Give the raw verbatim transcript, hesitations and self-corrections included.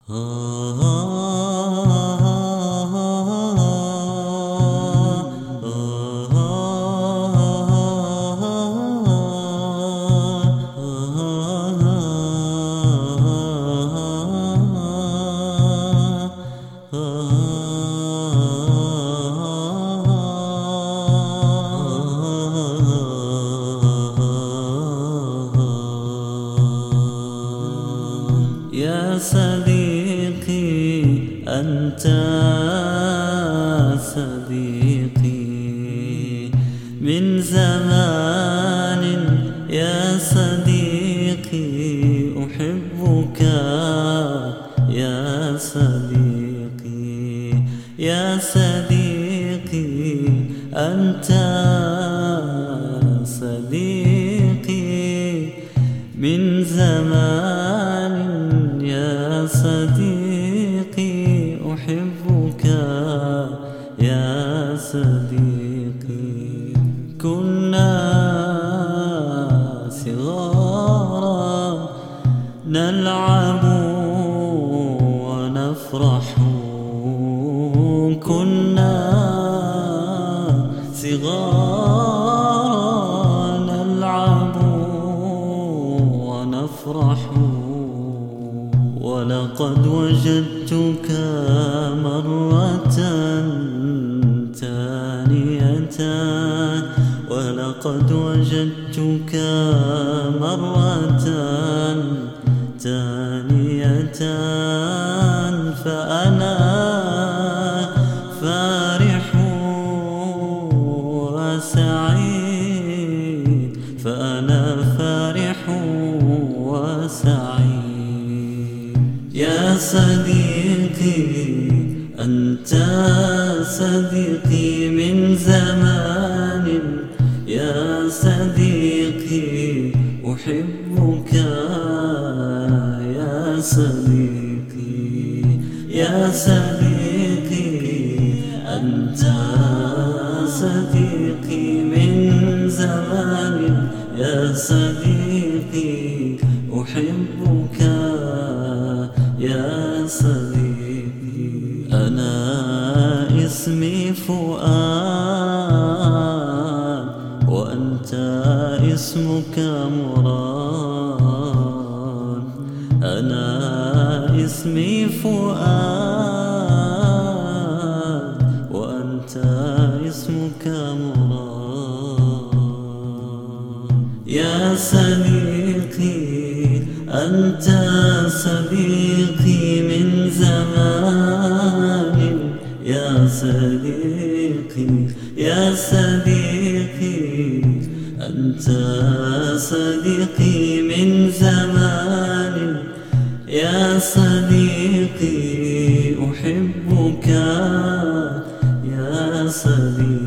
يا صديقي أنت صديقي من زمان، يا صديقي أحبك يا صديقي، يا صديقي أنت صديقي من زمان، يا صديقي أحبك يا صديقي. كنا صغارا نلعب ونفرح، كنا صغارا نلعب ونفرح، ولقد وجدتك مرة ثانية، ولقد وجدتك مرة ثانية، فأنا فرح وسعيد، فأنا فرح وسعيد. يا صديقي أنت صديقي من زمان، يا صديقي أحبك يا صديقي، يا صديقي أنت صديقي من زمان، يا صديقي أحبك يا صديقي. أنا اسمي فؤاد وأنت اسمك مراد، أنا اسمي فؤاد وأنت اسمك مراد. يا صديقي أنت صديقي من زمان، يا صديقي، يا صديقي أنت صديقي من زمان، يا صديقي أحبك يا صديقي.